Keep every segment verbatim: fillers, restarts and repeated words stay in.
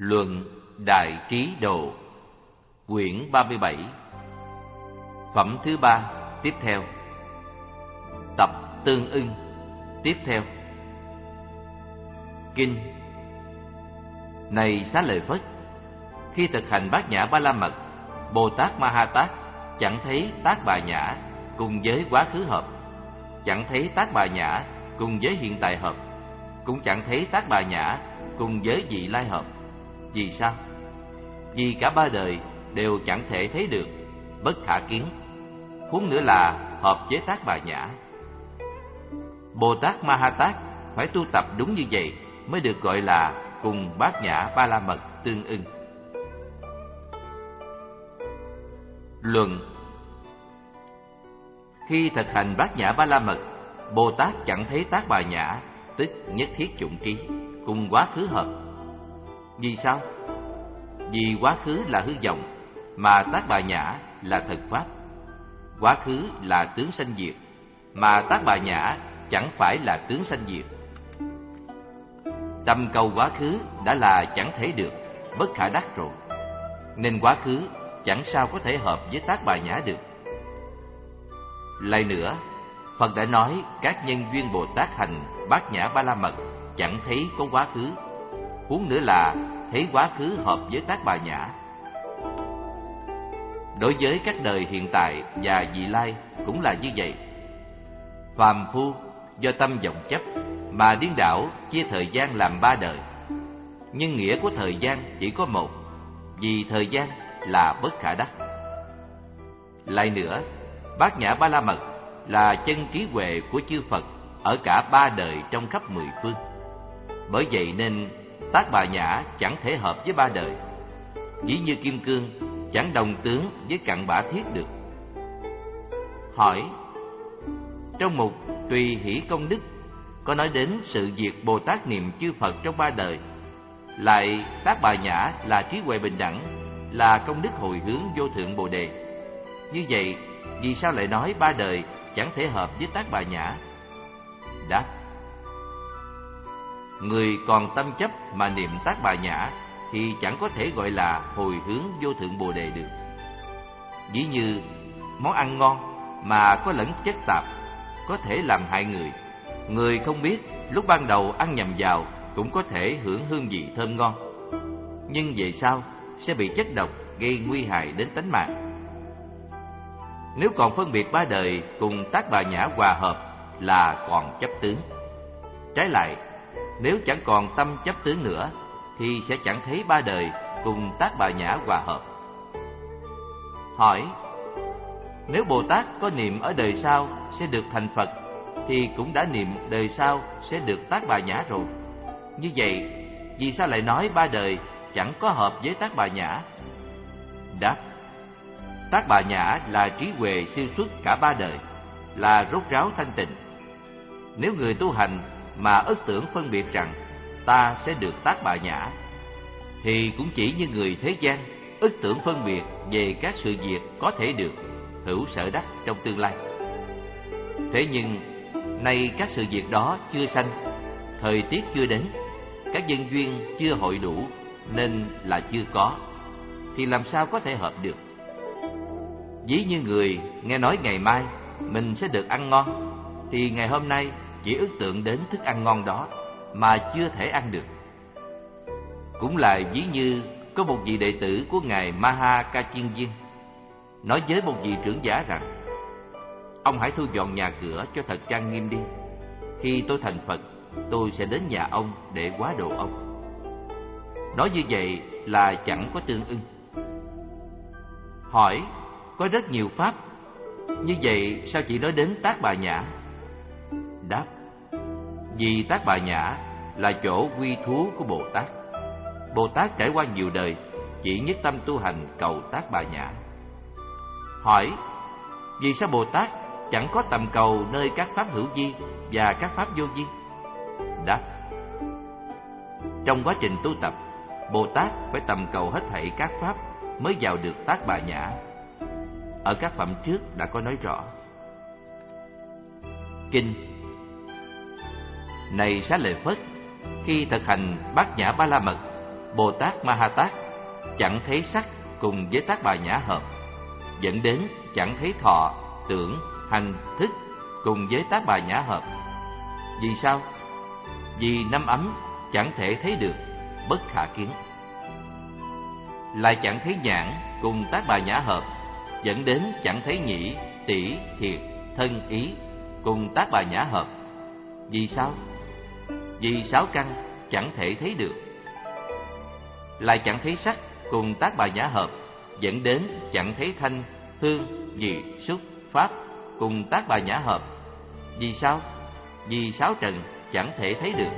Luận Đại Trí Độ, quyển ba mươi bảy, phẩm thứ ba, tiếp theo. Tập tương ưng, tiếp theo. Kinh. Này Xá Lợi Phất, khi thực hành Bát Nhã Ba La Mật, Bồ Tát Ma Ha Tát chẳng thấy Tác Bà Nhã cùng với quá khứ hợp, chẳng thấy Tác Bà Nhã cùng với hiện tại hợp, cũng chẳng thấy Tác Bà Nhã cùng với vị lai hợp. Vì sao? Vì cả ba đời đều chẳng thể thấy được, bất khả kiến, huống nữa là hợp với Tác Bà Nhã. Bồ Tát Ma Ha Tát phải tu tập đúng như vậy mới được gọi là cùng Bát Nhã Ba La Mật tương ưng. Luận. Khi thực hành Bát Nhã Ba La Mật, Bồ Tát chẳng thấy Tác Bà Nhã, tức nhất thiết chủng trí, cùng quá khứ hợp. Vì sao? Vì quá khứ là hư vọng, mà Tác Bà Nhã là thật pháp. Quá khứ là tướng sanh diệt, mà Tác Bà Nhã chẳng phải là tướng sanh diệt. Tâm cầu quá khứ đã là chẳng thể được, bất khả đắc rồi, nên quá khứ chẳng sao có thể hợp với Tác Bà Nhã được. Lại nữa, Phật đã nói các nhân duyên Bồ Tát hành Bát Nhã Ba La Mật chẳng thấy có quá khứ, huống nữa là thấy quá khứ hợp với Tác Bà Nhã. Đối với các đời hiện tại và vị lai cũng là như vậy. Phàm phu do tâm vọng chấp mà điên đảo chia thời gian làm ba đời, nhưng nghĩa của thời gian chỉ có một, vì thời gian là bất khả đắc. Lại nữa, Bát Nhã Ba La Mật là chân trí huệ của chư Phật ở cả ba đời trong khắp mười phương. Bởi vậy nên Tác Bà Nhã chẳng thể hợp với ba đời, ví như kim cương chẳng đồng tướng với cặn bã thiết được. Hỏi. Trong mục Tùy Hỷ Công Đức có nói đến sự việc Bồ Tát niệm chư Phật trong ba đời, lại Tác Bà Nhã là trí huệ bình đẳng, là công đức hồi hướng vô thượng Bồ Đề. Như vậy, vì sao lại nói ba đời chẳng thể hợp với Tác Bà Nhã? Đáp. Người còn tâm chấp mà niệm Tác Bà Nhã thì chẳng có thể gọi là hồi hướng vô thượng Bồ Đề được. Ví như món ăn ngon mà có lẫn chất tạp, có thể làm hại người. Người không biết, lúc ban đầu ăn nhầm vào cũng có thể hưởng hương vị thơm ngon, nhưng về sau sẽ bị chất độc gây nguy hại đến tánh mạng. Nếu còn phân biệt ba đời cùng Tác Bà Nhã hòa hợp là còn chấp tướng. Trái lại, nếu chẳng còn tâm chấp tướng nữa thì sẽ chẳng thấy ba đời cùng Tác Bà Nhã hòa hợp. Hỏi. Nếu Bồ Tát có niệm ở đời sau sẽ được thành Phật, thì cũng đã niệm đời sau sẽ được Tác Bà Nhã rồi. Như vậy, vì sao lại nói ba đời chẳng có hợp với Tác Bà Nhã? Đáp. Tác Bà Nhã là trí huệ siêu xuất cả ba đời, là rốt ráo thanh tịnh. Nếu người tu hành mà ất tưởng phân biệt rằng ta sẽ được Tác Bà Nhã, thì cũng chỉ như người thế gian ất tưởng phân biệt về các sự việc có thể được, hữu sở đắc trong tương lai. Thế nhưng nay các sự việc đó chưa sanh, thời tiết chưa đến, các nhân duyên chưa hội đủ, nên là chưa có, thì làm sao có thể hợp được? Ví như người nghe nói ngày mai mình sẽ được ăn ngon, thì ngày hôm nay chỉ ước tượng đến thức ăn ngon đó mà chưa thể ăn được. Cũng là ví như có một vị đệ tử của ngài Maha Ca Chiên Viên nói với một vị trưởng giả rằng: ông hãy thu dọn nhà cửa cho thật trang nghiêm đi. Khi tôi thành Phật, tôi sẽ đến nhà ông để hóa độ ông. Nói như vậy là chẳng có tương ưng. Hỏi. Có rất nhiều pháp, như vậy sao chỉ nói đến Tác Bà Nhã? Đáp. Vì Tác Bà Nhã là chỗ quy thú của Bồ Tát. Bồ Tát trải qua nhiều đời chỉ nhất tâm tu hành cầu Tác Bà Nhã. Hỏi. Vì sao Bồ Tát chẳng có tầm cầu nơi các pháp hữu vi và các pháp vô vi? Đáp. Trong quá trình tu tập, Bồ Tát phải tầm cầu hết thảy các pháp mới vào được Tác Bà Nhã. Ở các phẩm trước đã có nói rõ. Kinh. Này Xá Lợi Phất, khi thực hành Bát Nhã Ba La Mật, Bồ Tát Ma Ha Tát chẳng thấy sắc cùng với Tác Bà Nhã hợp, dẫn đến chẳng thấy thọ, tưởng, hành, thức cùng với Tác Bà Nhã hợp. Vì sao? Vì năm ấm chẳng thể thấy được, bất khả kiến. Lại chẳng thấy nhãn cùng Tác Bà Nhã hợp, dẫn đến chẳng thấy nhĩ, tỷ, thiệt, thân, ý cùng Tác Bà Nhã hợp. Vì sao? Vì sáu căn chẳng thể thấy được. Lại chẳng thấy sắc cùng Tác Bà Nhã hợp, dẫn đến chẳng thấy thanh, hương, vị, xúc, pháp cùng Tác Bà Nhã hợp. Vì sao? Vì sáu trần chẳng thể thấy được.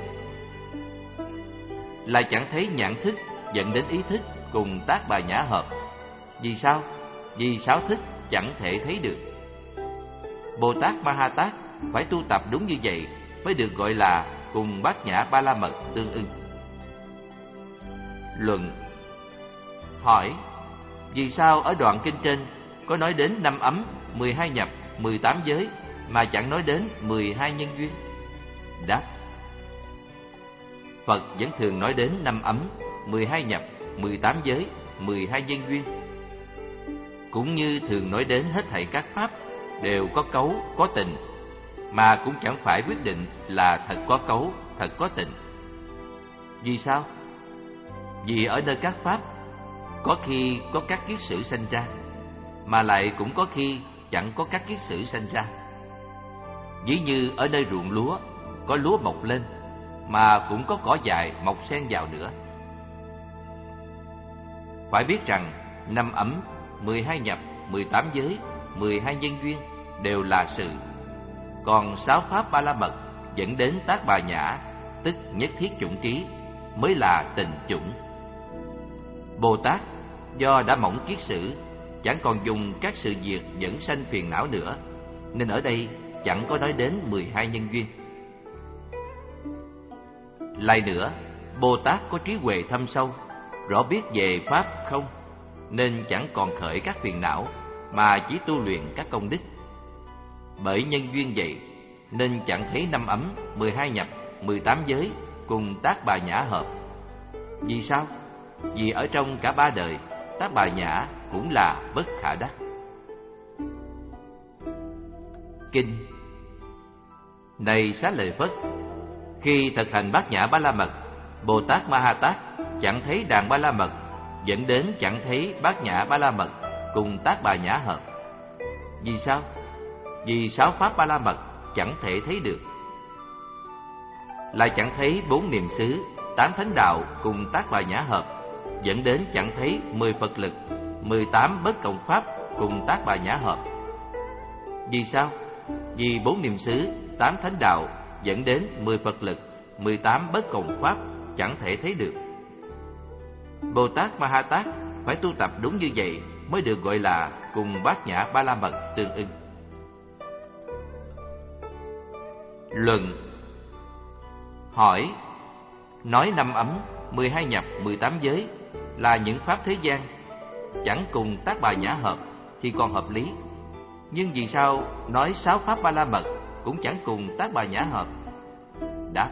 Lại chẳng thấy nhãn thức, dẫn đến ý thức cùng Tác Bà Nhã hợp. Vì sao? Vì sáu thức chẳng thể thấy được. Bồ Tát Ma Ha Tát phải tu tập đúng như vậy mới được gọi là cùng Bát Nhã Ba La Mật tương ưng. Luận. Hỏi: vì sao ở đoạn kinh trên có nói đến năm ấm, mười hai nhập, mười tám giới mà chẳng nói đến mười hai nhân duyên? Đáp: Phật vẫn thường nói đến năm ấm, mười hai nhập, mười tám giới, mười hai nhân duyên. Cũng như thường nói đến hết thảy các pháp đều có cấu, có tình, mà cũng chẳng phải quyết định là thật có cấu, thật có tình. Vì sao? Vì ở nơi các pháp có khi có các kiết sử sanh ra, mà lại cũng có khi chẳng có các kiết sử sanh ra. Ví như ở nơi ruộng lúa có lúa mọc lên, mà cũng có cỏ dại mọc xen vào nữa. Phải biết rằng năm ấm, mười hai nhập, mười tám giới, mười hai nhân duyên đều là sự. Còn sáu pháp Ba La Mật dẫn đến Tác Bà Nhã, tức nhất thiết chủng trí, mới là tình chủng. Bồ Tát do đã mỏng kiết sử, chẳng còn dùng các sự việc dẫn sanh phiền não nữa, nên ở đây chẳng có nói đến mười hai nhân duyên. Lại nữa, Bồ Tát có trí huệ thâm sâu, rõ biết về pháp không, nên chẳng còn khởi các phiền não, mà chỉ tu luyện các công đức. Bởi nhân duyên vậy, nên chẳng thấy năm ấm, mười hai nhập, mười tám giới cùng Tác Bà Nhã hợp. Vì sao? Vì ở trong cả ba đời, Tác Bà Nhã cũng là bất khả đắc. Kinh. Này Xá Lợi Phất, khi thực hành Bát Nhã Ba La Mật, Bồ Tát Ma Ha Tát chẳng thấy đàn Ba La Mật, dẫn đến chẳng thấy Bát Nhã Ba La Mật cùng Tác Bà Nhã hợp. Vì sao? Vì sáu pháp Ba La Mật chẳng thể thấy được. Lại chẳng thấy bốn niệm xứ, tám thánh đạo cùng Tác Bà Nhã hợp, dẫn đến chẳng thấy mười Phật lực, mười tám bất cộng pháp cùng Tác Bà Nhã hợp. Vì sao? Vì bốn niệm xứ, tám thánh đạo dẫn đến mười Phật lực, mười tám bất cộng pháp chẳng thể thấy được. Bồ Tát Ma Ha Tát phải tu tập đúng như vậy mới được gọi là cùng Bát Nhã Ba La Mật tương ưng. Luận. Hỏi: nói năm ấm, mười hai nhập, mười tám giới là những pháp thế gian, chẳng cùng Tác Bà Nhã hợp thì còn hợp lý. Nhưng vì sao nói sáu pháp Ba La Mật cũng chẳng cùng Tác Bà Nhã hợp? Đáp: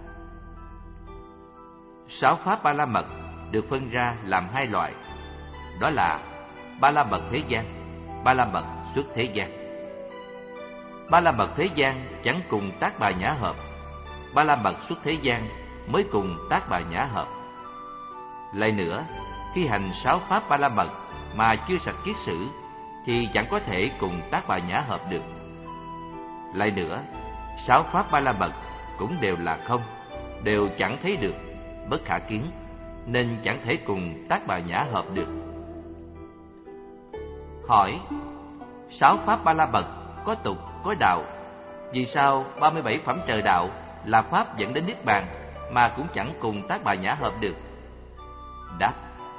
sáu pháp Ba La Mật được phân ra làm hai loại, đó là Ba La Mật thế gian, Ba La Mật xuất thế gian. Ba La Mật thế gian chẳng cùng Tác Bà Nhã hợp, Ba La Mật xuất thế gian mới cùng Tác Bà Nhã hợp. Lại nữa, khi hành sáu pháp Ba La Mật mà chưa sạch kiết sử thì chẳng có thể cùng Tác Bà Nhã hợp được. Lại nữa, sáu pháp Ba La Mật cũng đều là không, đều chẳng thấy được, bất khả kiến, nên chẳng thể cùng Tác Bà Nhã hợp được. Hỏi: sáu pháp Ba La Mật có tục, có đạo, vì sao ba mươi bảy phẩm trời đạo là pháp dẫn đến niết bàn mà cũng chẳng cùng Tác Bà Nhã hợp được? Đáp: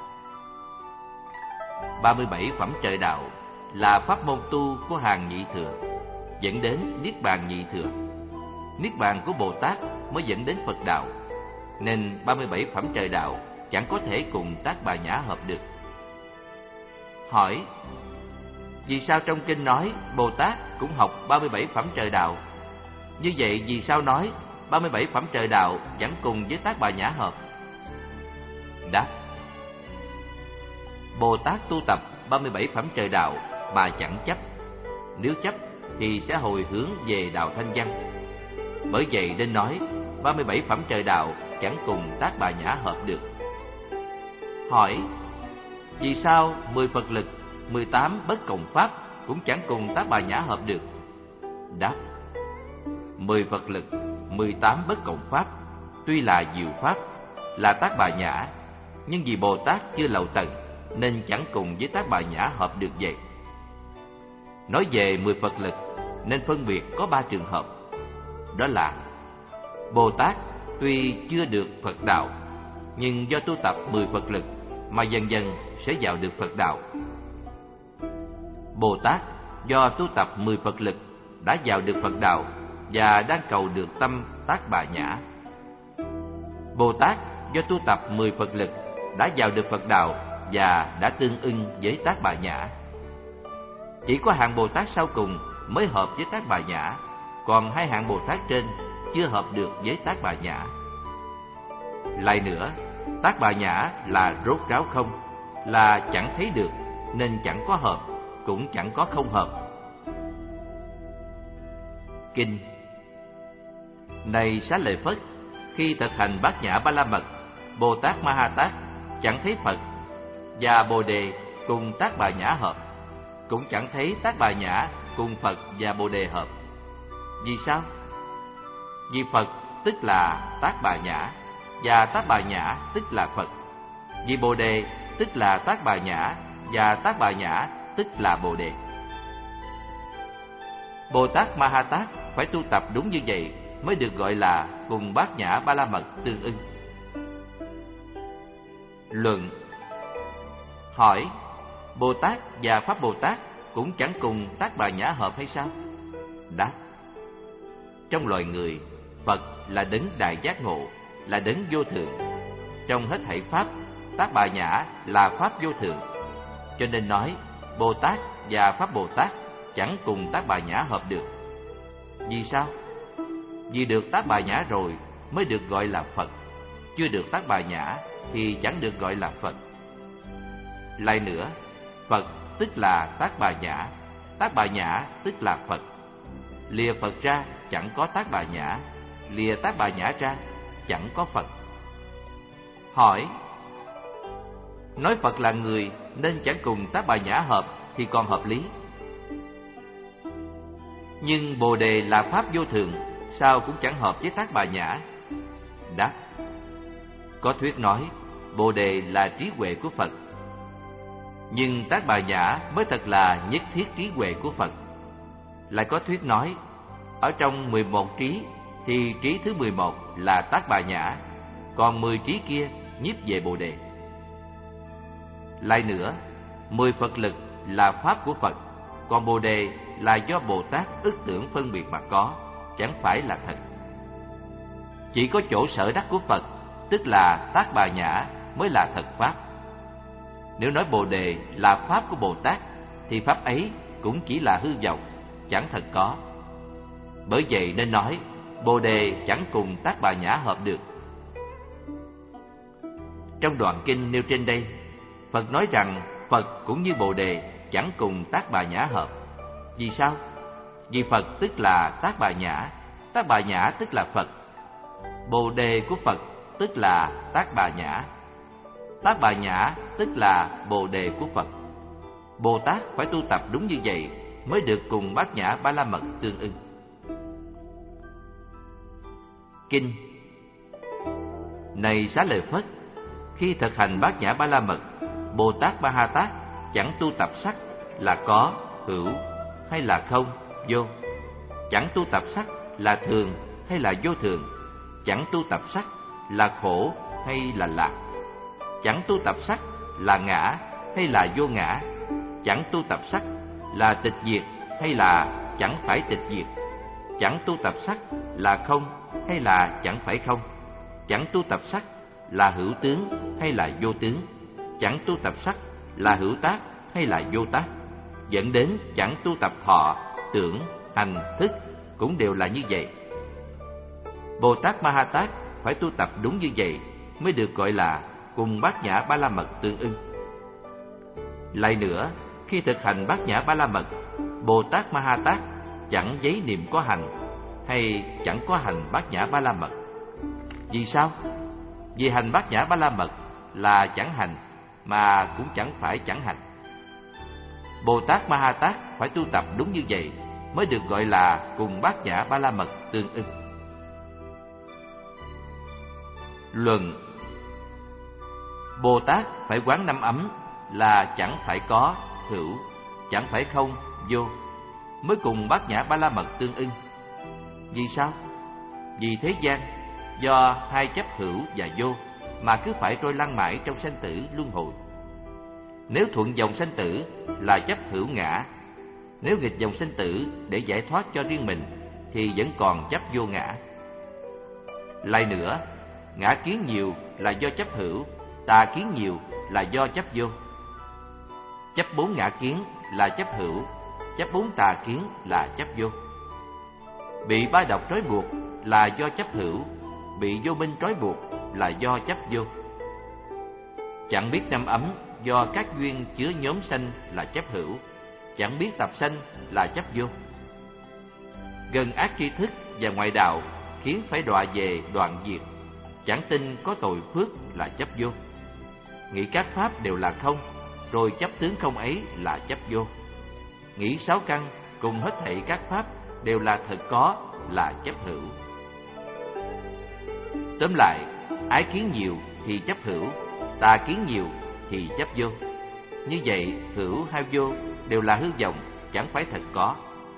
ba mươi bảy phẩm trời đạo là pháp môn tu của hàng nhị thừa, dẫn đến niết bàn nhị thừa. Niết bàn của Bồ Tát mới dẫn đến Phật đạo, nên ba mươi bảy phẩm trời đạo chẳng có thể cùng Tác Bà Nhã hợp được. Hỏi: vì sao trong kinh nói Bồ Tát cũng học ba mươi bảy phẩm trời đạo? Như vậy vì sao nói ba mươi bảy phẩm trời đạo chẳng cùng với Tác Bà Nhã hợp? Đáp: Bồ Tát tu tập ba mươi bảy phẩm trời đạo mà chẳng chấp. Nếu chấp thì sẽ hồi hướng về đạo thanh văn. Bởi vậy nên nói ba mươi bảy phẩm trời đạo chẳng cùng Tác Bà Nhã hợp được. Hỏi: Vì sao mười Phật lực, mười tám bất cộng pháp cũng chẳng cùng Tác Bà Nhã hợp được? Đáp: Mười Phật lực, mười tám bất cộng pháp tuy là diệu pháp, là Tác Bà Nhã, nhưng vì Bồ Tát chưa lậu tận nên chẳng cùng với Tác Bà Nhã hợp được vậy. Nói về mười Phật lực nên phân biệt có ba trường hợp. Đó là: Bồ Tát tuy chưa được Phật đạo, nhưng do tu tập mười Phật lực mà dần dần sẽ vào được Phật đạo. Bồ Tát do tu tập mười Phật lực đã vào được Phật đạo và đang cầu được tâm Tác Bà Nhã. Bồ Tát do tu tập mười Phật lực đã vào được Phật đạo và đã tương ưng với Tác Bà Nhã. Chỉ có hạng Bồ Tát sau cùng mới hợp với Tác Bà Nhã, còn hai hạng Bồ Tát trên chưa hợp được với Tác Bà Nhã. Lại nữa, Tác Bà Nhã là rốt ráo không, là chẳng thấy được, nên chẳng có hợp, cũng chẳng có không hợp. Kinh: Này Xá Lợi Phất, khi thực hành Bát Nhã Ba La Mật, Bồ Tát Ma Ha Tát chẳng thấy Phật và Bồ Đề cùng Tác Bà Nhã hợp, cũng chẳng thấy Tác Bà Nhã cùng Phật và Bồ Đề hợp. Vì sao? Vì Phật tức là Tác Bà Nhã, và Tác Bà Nhã tức là Phật. Vì Bồ Đề tức là Tác Bà Nhã, và Tác Bà Nhã tức là Bồ Đề. Bồ Tát Ma Ha Tát phải tu tập đúng như vậy mới được gọi là cùng Bát Nhã Ba La Mật tương ưng. Luận: Hỏi: Bồ Tát và Pháp Bồ Tát cũng chẳng cùng Tác Bà Nhã hợp hay sao? Đáp: Trong loài người, Phật là đấng đại giác ngộ, là đấng vô thượng. Trong hết thảy pháp, Tác Bà Nhã là pháp vô thượng. Cho nên nói Bồ Tát và Pháp Bồ Tát chẳng cùng Tác Bà Nhã hợp được. Vì sao? Vì được Tác Bà Nhã rồi mới được gọi là Phật, chưa được Tác Bà Nhã thì chẳng được gọi là Phật. Lại nữa, Phật tức là Tác Bà Nhã, Tác Bà Nhã tức là Phật. Lìa Phật ra chẳng có Tác Bà Nhã, lìa Tác Bà Nhã ra chẳng có Phật. Hỏi: Nói Phật là người nên chẳng cùng Tác Bà Nhã hợp thì còn hợp lý. Nhưng Bồ Đề là pháp vô thượng, sao cũng chẳng hợp với Tác Bà Nhã? Đáp: Có thuyết nói Bồ Đề là trí huệ của Phật, nhưng Tác Bà Nhã mới thật là nhất thiết trí huệ của Phật. Lại có thuyết nói ở trong mười một trí thì trí thứ mười một là Tác Bà Nhã, còn mười trí kia nhiếp về Bồ Đề. Lại nữa, mười Phật lực là pháp của Phật, còn Bồ Đề là do Bồ Tát ức tưởng phân biệt mà có, chẳng phải là thật. Chỉ có chỗ sở đắc của Phật, tức là Tác Bà Nhã mới là thật pháp. Nếu nói Bồ Đề là pháp của Bồ Tát thì pháp ấy cũng chỉ là hư vọng, chẳng thật có. Bởi vậy nên nói Bồ Đề chẳng cùng Tác Bà Nhã hợp được. Trong đoạn kinh nêu trên đây, Phật nói rằng Phật cũng như Bồ Đề chẳng cùng Tác Bà Nhã hợp. Vì sao? Vì Phật tức là Tác Bà Nhã, Tác Bà Nhã tức là Phật. Bồ Đề của Phật tức là Tác Bà Nhã, Tác Bà Nhã tức là Bồ Đề của Phật. Bồ Tát phải tu tập đúng như vậy mới được cùng Bát Nhã Ba La Mật tương ưng. Kinh: Này Xá Lợi Phất, khi thực hành Bát Nhã Ba La Mật, Bồ Tát Ma Ha Tát chẳng tu tập sắc là có, hữu hay là không, vô. Chẳng tu tập sắc là thường hay là vô thường. Chẳng tu tập sắc là khổ hay là lạc. Chẳng tu tập sắc là ngã hay là vô ngã. Chẳng tu tập sắc là tịch diệt hay là chẳng phải tịch diệt. Chẳng tu tập sắc là không hay là chẳng phải không. Chẳng tu tập sắc là hữu tướng hay là vô tướng. Chẳng tu tập sắc là hữu tác hay là vô tác. Dẫn đến chẳng tu tập thọ, tưởng, hành, thức cũng đều là như vậy. Bồ Tát Ma Ha Tát phải tu tập đúng như vậy mới được gọi là cùng Bát Nhã Ba La Mật tương ưng. Lại nữa, khi thực hành Bát Nhã Ba La Mật, Bồ Tát Ma Ha Tát chẳng giấy niệm có hành hay chẳng có hành Bát Nhã Ba La Mật. Vì sao? Vì hành Bát Nhã Ba La Mật là chẳng hành mà cũng chẳng phải chẳng hành. Bồ Tát Ma Ha Tát phải tu tập đúng như vậy mới được gọi là cùng Bát Nhã Ba La Mật tương ưng. Luận: Bồ Tát phải quán năm ấm là chẳng phải có, hữu, chẳng phải không, vô, mới cùng Bát Nhã Ba La Mật tương ưng. Vì sao? Vì thế gian do hai chấp hữu và vô mà cứ phải trôi lăn mãi trong sanh tử luân hồi. Nếu thuận dòng sanh tử là chấp hữu ngã, nếu nghịch dòng sanh tử để giải thoát cho riêng mình thì vẫn còn chấp vô ngã. Lại nữa, ngã kiến nhiều là do chấp hữu, tà kiến nhiều là do chấp vô. Chấp bốn ngã kiến là chấp hữu, chấp bốn tà kiến là chấp vô. Bị ba độc trói buộc là do chấp hữu, bị vô minh trói buộc là do chấp vô. Chẳng biết năm ấm do các duyên chứa nhóm sanh là chấp hữu, chẳng biết tập sanh là chấp vô. Gần ác tri thức và ngoại đạo khiến phải đọa về đoạn diệt, chẳng tin có tội phước là chấp vô. Nghĩ các pháp đều là không, rồi chấp tướng không ấy là chấp vô. Nghĩ sáu căn cùng hết thảy các pháp đều là thật có là chấp hữu. Tóm lại, ái kiến nhiều thì chấp hữu, tà kiến nhiều thì chấp vô. Như vậy, hữu hay vô đều là hư vọng, chẳng phải thật có.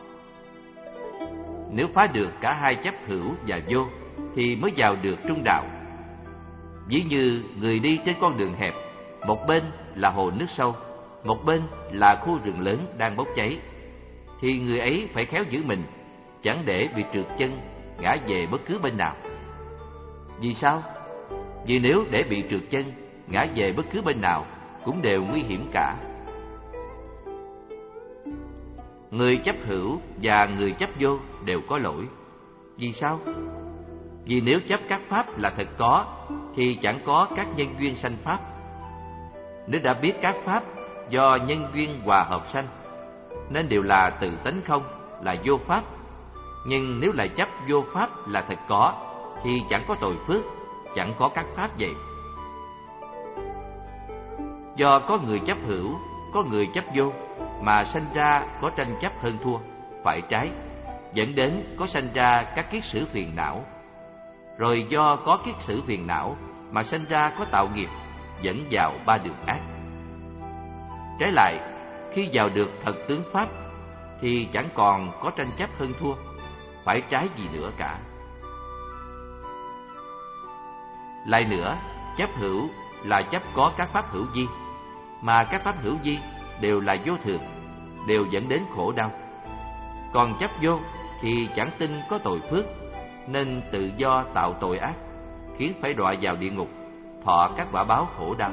Nếu phá được cả hai chấp hữu và vô thì mới vào được trung đạo. Ví như người đi trên con đường hẹp, một bên là hồ nước sâu, một bên là khu rừng lớn đang bốc cháy, thì người ấy phải khéo giữ mình, chẳng để bị trượt chân, ngã về bất cứ bên nào. Vì sao? Vì nếu để bị trượt chân, ngã về bất cứ bên nào cũng đều nguy hiểm cả. Người chấp hữu và người chấp vô đều có lỗi. Vì sao? Vì nếu chấp các pháp là thật có thì chẳng có các nhân duyên sanh pháp. Nếu đã biết các pháp do nhân duyên hòa hợp sanh nên đều là tự tánh không, là vô pháp. Nhưng nếu lại chấp vô pháp là thật có thì chẳng có tội phước, chẳng có các pháp vậy. Do có người chấp hữu, có người chấp vô mà sanh ra có tranh chấp hơn thua, phải trái, dẫn đến có sanh ra các kiết sử phiền não. Rồi do có kiết sử phiền não mà sanh ra có tạo nghiệp, dẫn vào ba đường ác. Trái lại, khi vào được thật tướng pháp thì chẳng còn có tranh chấp hơn thua, phải trái gì nữa cả. Lại nữa, chấp hữu là chấp có các pháp hữu vi, mà các pháp hữu vi đều là vô thường, đều dẫn đến khổ đau. Còn chấp vô thì chẳng tin có tội phước, nên tự do tạo tội ác, khiến phải đọa vào địa ngục, thọ các quả báo khổ đau.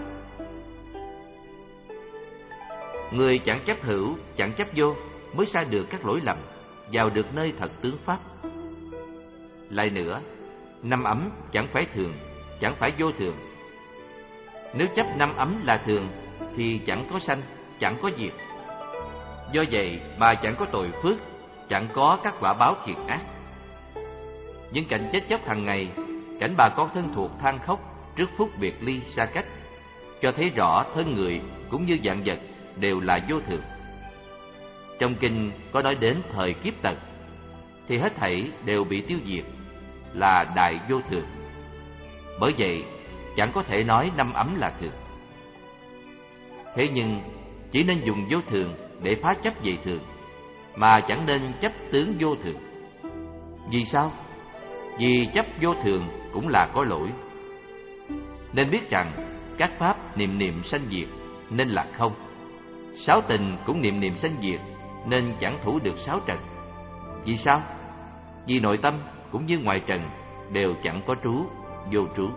Người chẳng chấp hữu, chẳng chấp vô mới sa được các lỗi lầm, vào được nơi thật tướng pháp. Lại nữa, năm ấm chẳng phải thường, chẳng phải vô thường. Nếu chấp năm ấm là thường thì chẳng có sanh, chẳng có diệt. Do vậy mà chẳng có tội phước, chẳng có các quả báo thiện ác. Những cảnh chết chóc hàng ngày, cảnh bà con thân thuộc than khóc trước phút biệt ly xa cách, cho thấy rõ thân người cũng như vạn vật đều là vô thường. Trong kinh có nói đến thời kiếp tận thì hết thảy đều bị tiêu diệt, là đại vô thường. Bởi vậy chẳng có thể nói năm ấm là thường. Thế nhưng chỉ nên dùng vô thường để phá chấp về thường, mà chẳng nên chấp tướng vô thường. Vì sao? Vì chấp vô thường cũng là có lỗi. Nên biết rằng các pháp niệm niệm sanh diệt nên là không. Sáu tình cũng niệm niệm sanh diệt nên chẳng thủ được sáu trần. Vì sao? Vì nội tâm cũng như ngoại trần đều chẳng có trú, vô trú.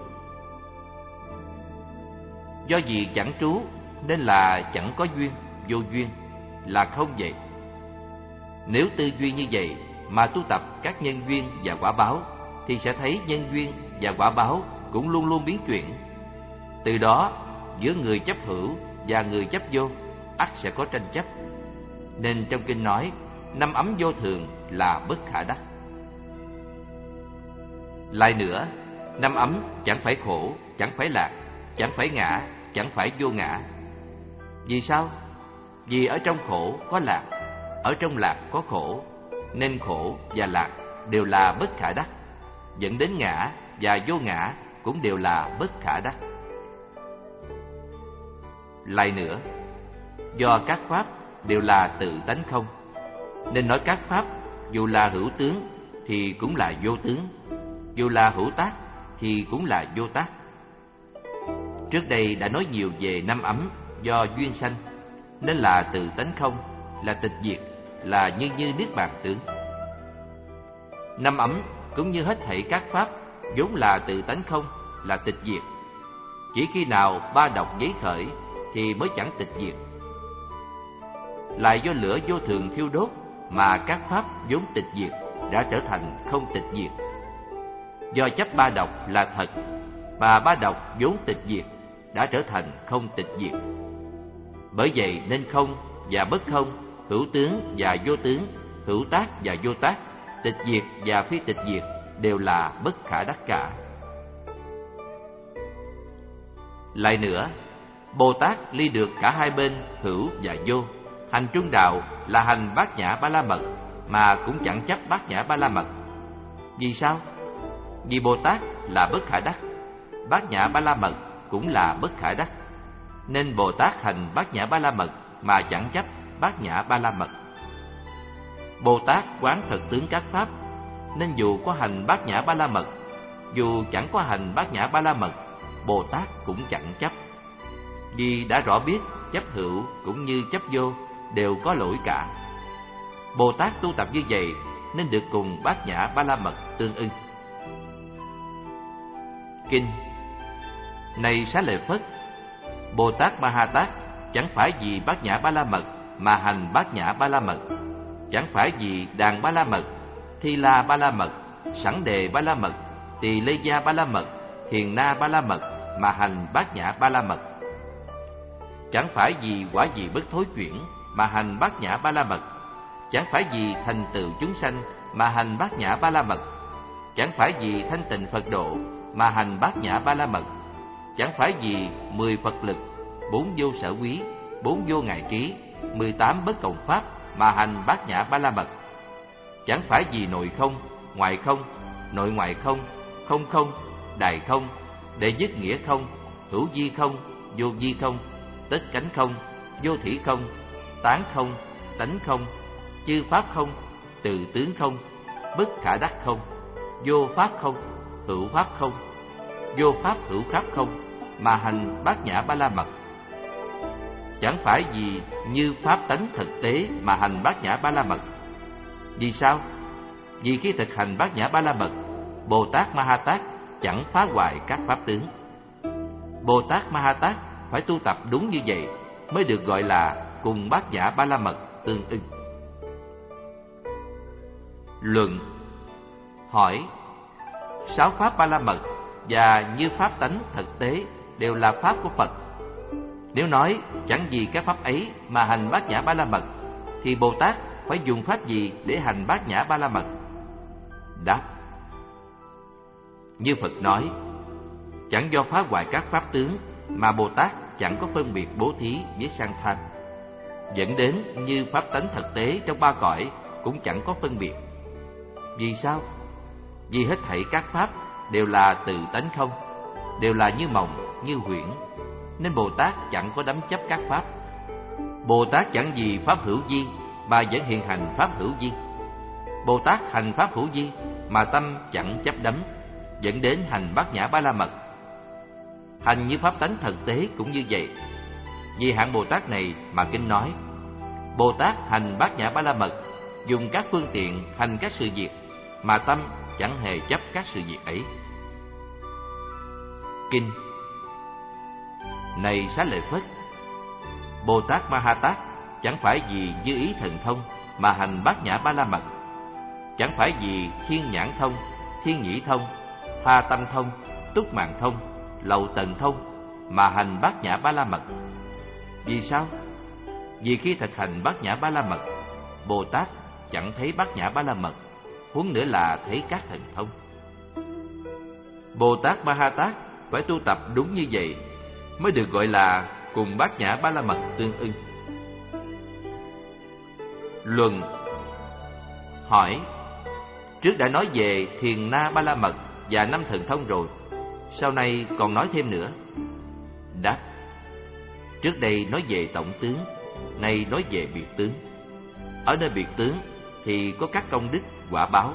Do vì chẳng trú nên là chẳng có duyên, vô duyên, là không vậy. Nếu tư duy như vậy mà tu tập các nhân duyên và quả báo thì sẽ thấy nhân duyên và quả báo cũng luôn luôn biến chuyển. Từ đó, giữa người chấp hữu và người chấp vô ắt sẽ có tranh chấp. Nên trong kinh nói, năm ấm vô thường là bất khả đắc. Lại nữa, năm ấm chẳng phải khổ, chẳng phải lạc, chẳng phải ngã, chẳng phải vô ngã. Vì sao? Vì ở trong khổ có lạc, ở trong lạc có khổ, nên khổ và lạc đều là bất khả đắc, dẫn đến ngã và vô ngã cũng đều là bất khả đắc. Lại nữa, do các pháp đều là tự tánh không, nên nói các pháp dù là hữu tướng thì cũng là vô tướng, dù là hữu tác thì cũng là vô tác. Trước đây đã nói nhiều về năm ấm do duyên sanh, nên là tự tánh không, là tịch diệt, là như như niết bàn tướng. Năm ấm cũng như hết thảy các pháp vốn là tự tánh không, là tịch diệt. Chỉ khi nào ba độc giấy khởi thì mới chẳng tịch diệt. Lại do lửa vô thường thiêu đốt mà các pháp vốn tịch diệt đã trở thành không tịch diệt. Do chấp ba độc là thật và ba độc vốn tịch diệt đã trở thành không tịch diệt. Bởi vậy nên không và bất không, hữu tướng và vô tướng, hữu tác và vô tác, tịch diệt và phi tịch diệt đều là bất khả đắc cả. Lại nữa, Bồ Tát ly được cả hai bên hữu và vô. Hành trung đạo là hành bát nhã ba la mật, mà cũng chẳng chấp bát nhã ba la mật. Vì sao? Vì Bồ Tát là bất khả đắc, bát nhã ba la mật cũng là bất khả đắc, nên Bồ Tát hành bát nhã ba la mật mà chẳng chấp bát nhã ba la mật. Bồ Tát quán thật tướng các pháp, nên dù có hành bát nhã ba la mật, dù chẳng có hành bát nhã ba la mật, Bồ Tát cũng chẳng chấp. Vì đã rõ biết chấp hữu cũng như chấp vô đều có lỗi cả. Bồ Tát tu tập như vậy nên được cùng bát nhã ba la mật tương ưng. Kinh: Này Xá Lợi Phất, Bồ Tát Ma Ha Tát chẳng phải vì bát nhã ba la mật mà hành bát nhã ba la mật, chẳng phải vì đàn ba la mật, thi la ba la mật, sẵn đề ba la mật, tỳ lê gia ba la mật, hiền na ba la mật mà hành bát nhã ba la mật, chẳng phải vì quả vị bất thối chuyển mà hành bát nhã ba la mật, chẳng phải vì thành tựu chúng sanh mà hành bát nhã ba la mật, chẳng phải vì thanh tịnh Phật độ mà hành bát nhã ba la mật, chẳng phải vì mười Phật lực, bốn vô sở quý, bốn vô ngại trí, mười tám bất cộng pháp mà hành bát nhã ba la mật, chẳng phải vì nội không, ngoại không, nội ngoại không, không không, đại không, đệ nhất nghĩa không, hữu vi không, vô vi không, tất cánh không, vô thủy không, tán không, tánh không, chư pháp không, từ tướng không, bất khả đắc không, vô pháp không, hữu pháp không, vô pháp hữu pháp không mà hành bát nhã ba la mật. Chẳng phải vì như pháp tánh thực tế mà hành bát nhã ba la mật. Vì sao? Vì khi thực hành bát nhã ba la mật, Bồ Tát Ma Ha Tát chẳng phá hoại các pháp tướng. Bồ Tát Ma Ha Tát phải tu tập đúng như vậy mới được gọi là cùng bát nhã ba la mật tương ưng. Luận: Hỏi: Sáu pháp ba la mật và như pháp tánh thực tế đều là pháp của Phật. Nếu nói chẳng vì các pháp ấy mà hành bát nhã ba la mật, thì Bồ Tát phải dùng pháp gì để hành bát nhã ba la mật? Đáp: Như Phật nói, chẳng do phá hoại các pháp tướng mà Bồ Tát chẳng có phân biệt bố thí với sang tham, dẫn đến như pháp tánh thực tế trong ba cõi cũng chẳng có phân biệt. Vì sao? Vì hết thảy các pháp đều là tự tánh không, đều là như mộng, như huyễn, nên Bồ Tát chẳng có đắm chấp các pháp. Bồ Tát chẳng vì pháp hữu vi mà vẫn hiện hành pháp hữu vi. Bồ Tát hành pháp hữu vi mà tâm chẳng chấp đắm, dẫn đến hành bát nhã ba la mật. Hành như pháp tánh thực tế cũng như vậy. Vì hạng Bồ Tát này mà kinh nói, Bồ Tát hành bát nhã ba la mật, dùng các phương tiện hành các sự việc mà tâm chẳng hề chấp các sự việc ấy. Kinh: Này Xá Lợi Phất, Bồ Tát Ma Ha Tát chẳng phải vì dư ý thần thông mà hành bát nhã ba la mật, chẳng phải vì thiên nhãn thông, thiên nhĩ thông, tha tâm thông, túc mạng thông, lậu tần thông, mà hành Bát Nhã Ba La Mật. Vì sao? Vì khi thực hành Bát Nhã Ba La Mật, Bồ Tát chẳng thấy Bát Nhã Ba La Mật, huống nữa là thấy các thần thông. Bồ Tát Ma Ha Tát phải tu tập đúng như vậy mới được gọi là cùng Bát Nhã Ba La Mật tương ưng. Luận. Hỏi: trước đã nói về Thiền Na Ba La Mật và năm thần thông rồi, sau này còn nói thêm nữa? Đáp: trước đây nói về tổng tướng, nay nói về biệt tướng. Ở nơi biệt tướng thì có các công đức quả báo.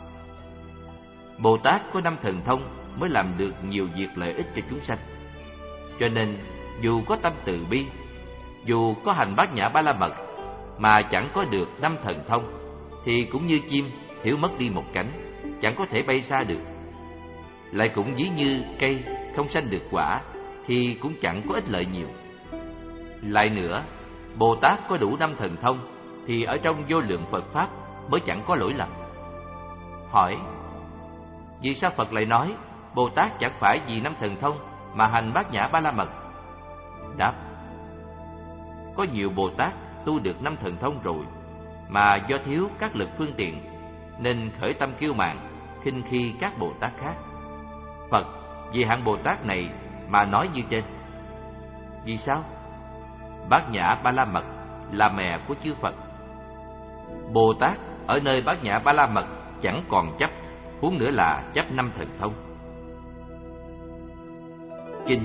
Bồ Tát có năm thần thông mới làm được nhiều việc lợi ích cho chúng sanh. Cho nên dù có tâm từ bi, dù có hành Bát Nhã Ba La Mật mà chẳng có được năm thần thông, thì cũng như chim thiếu mất đi một cánh, chẳng có thể bay xa được. Lại cũng ví như cây không sanh được quả, thì cũng chẳng có ích lợi nhiều. Lại nữa, Bồ Tát có đủ năm thần thông thì ở trong vô lượng Phật Pháp mới chẳng có lỗi lầm. Hỏi: vì sao Phật lại nói Bồ Tát chẳng phải vì năm thần thông mà hành Bát Nhã Ba La Mật? Đáp: có nhiều Bồ Tát tu được năm thần thông rồi, mà do thiếu các lực phương tiện nên khởi tâm kiêu mạn, khinh khi các Bồ Tát khác. Phật vì hạng Bồ Tát này mà nói như trên. Vì sao? Bát Nhã Ba La Mật là mẹ của chư Phật. Bồ Tát ở nơi Bát Nhã Ba La Mật chẳng còn chấp, huống nữa là chấp năm thần thông. Kinh.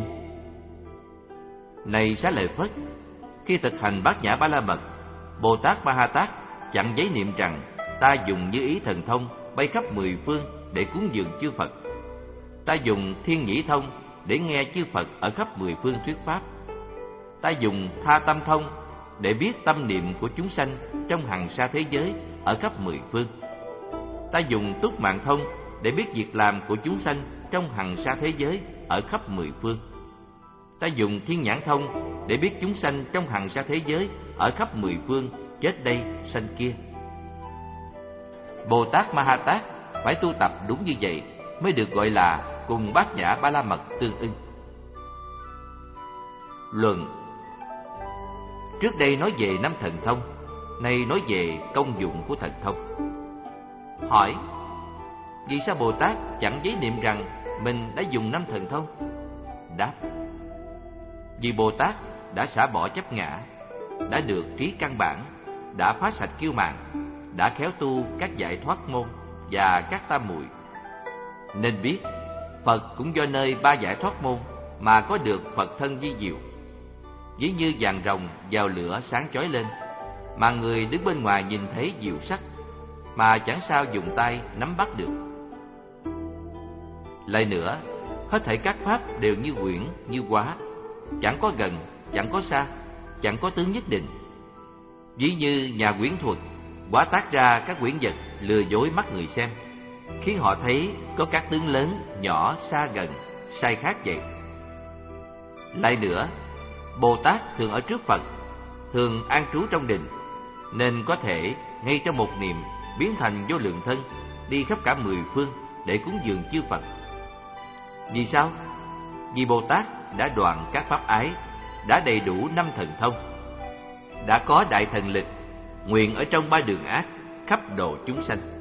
Này Xá Lợi Phất, khi thực hành Bát Nhã Ba La Mật, Bồ Tát Ma Ha Tát chẳng giấy niệm rằng ta dùng như ý thần thông bay khắp mười phương để cúng dường chư Phật. Ta dùng thiên nhĩ thông để nghe chư Phật ở khắp mười phương thuyết pháp. Ta dùng tha tâm thông để biết tâm niệm của chúng sanh trong hằng sa thế giới ở khắp mười phương. Ta dùng túc mạng thông để biết việc làm của chúng sanh trong hằng sa thế giới ở khắp mười phương. Ta dùng thiên nhãn thông để biết chúng sanh trong hằng sa thế giới ở khắp mười phương, chết đây sanh kia. Bồ Tát Ma Ha Tát phải tu tập đúng như vậy mới được gọi là cùng Bát Nhã Ba La Mật tương ưng. Luận. Trước đây nói về năm thần thông, nay nói về công dụng của thần thông. Hỏi: vì sao Bồ Tát chẳng giấy niệm rằng mình đã dùng năm thần thông? Đáp: vì Bồ Tát đã xả bỏ chấp ngã, đã được trí căn bản, đã phá sạch kiêu mạn, đã khéo tu các giải thoát môn và các tam muội. Nên biết Phật cũng do nơi ba giải thoát môn mà có được Phật thân vi diệu. Ví như vàng rồng vào lửa sáng chói lên, mà người đứng bên ngoài nhìn thấy diệu sắc, mà chẳng sao dùng tay nắm bắt được. Lại nữa, hết thảy các pháp đều như quyển, như hóa, chẳng có gần, chẳng có xa, chẳng có tướng nhất định. Ví như nhà quyển thuật hóa tác ra các quyển vật lừa dối mắt người xem, khiến họ thấy có các tướng lớn, nhỏ, xa gần, sai khác vậy. Lại nữa, Bồ Tát thường ở trước Phật, thường an trú trong đình, nên có thể ngay trong một niệm biến thành vô lượng thân, đi khắp cả mười phương để cúng dường chư Phật. Vì sao? Vì Bồ Tát đã đoạn các pháp ái, đã đầy đủ năm thần thông, đã có đại thần lực, nguyện ở trong ba đường ác khắp độ chúng sanh.